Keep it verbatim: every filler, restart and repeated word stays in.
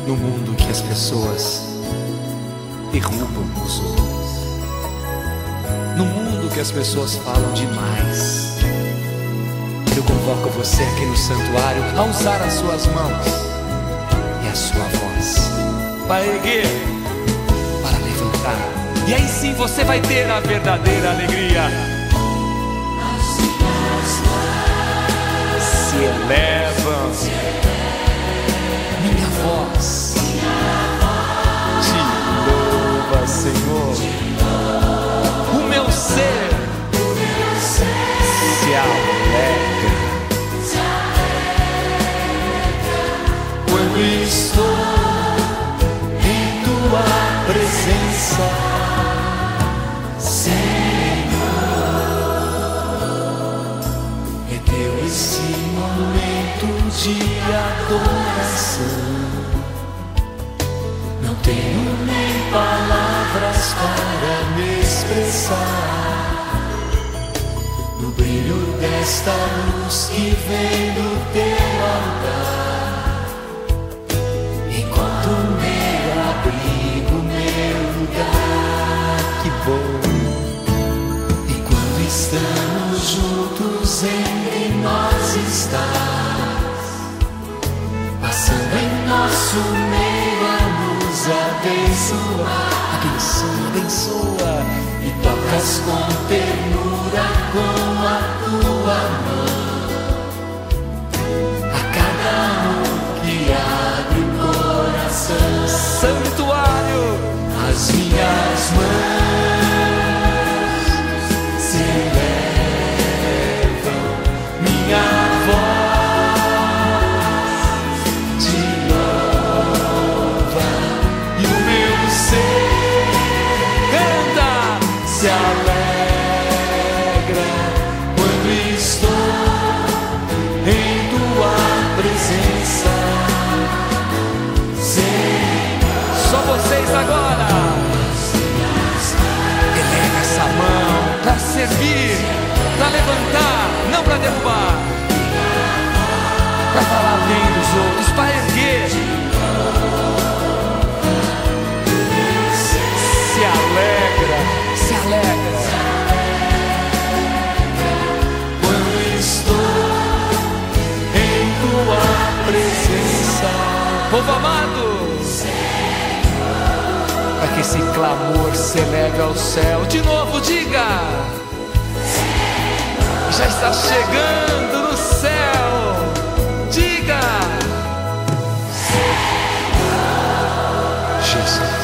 No mundo que as pessoas derrubam os outros, no mundo que as pessoas falam demais, eu convoco você aqui no santuário a usar as suas mãos e a sua voz para erguer, para levantar, e aí sim você vai ter a verdadeira alegria. Se elevam, minha voz te louva, Senhor. O meu ser se alegra quando estou em tua presença, Senhor. É teu esse momento de adoração. Não tenho nem palavras para me expressar no brilho desta luz que vem do teu altar. Encontro meu abrigo, meu lugar. Que bom! E quando estamos juntos, entre nós estás, passando em nosso meio a nos abençoar. Abençoa, abençoa. E tocas com ternura com a tua mão a cada um que abre o coração. Santuário, as minhas mãos se elevam, minha voz te louva, e o meu ser canta, se alegra quando estou em tua presença, Senhor. Só vocês agora. Eleva essa mão para servir, para levantar, não para derrubar, para falar bem dos outros, para erguer. Se alegra, se alegra quando estou em tua presença, povo amado. Para que esse clamor se eleve ao céu. De novo diga: já está chegando no céu. Diga: Jesus.